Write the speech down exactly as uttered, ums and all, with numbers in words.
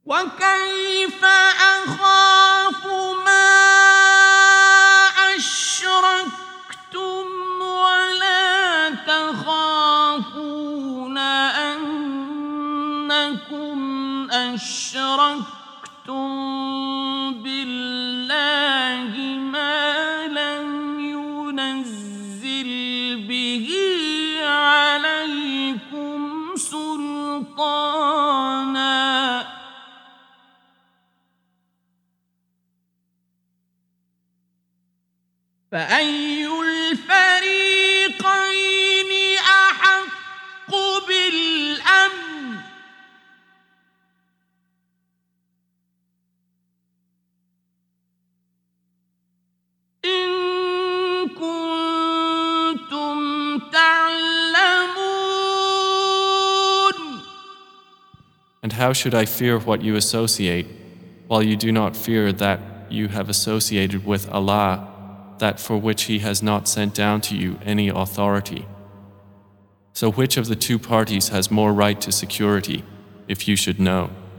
وكيف أخاف ما أشركتم ولا تخافون أنكم أشركتم بالله ما لم ينزل به عليكم سلطانا فأي الفريقين أحق بالأمن إن كنتم تعلمون. And how should I fear what you associate, while you do not fear that you have associated with Allah, that for which He has not sent down to you any authority? So which of the two parties has more right to security, if you should know?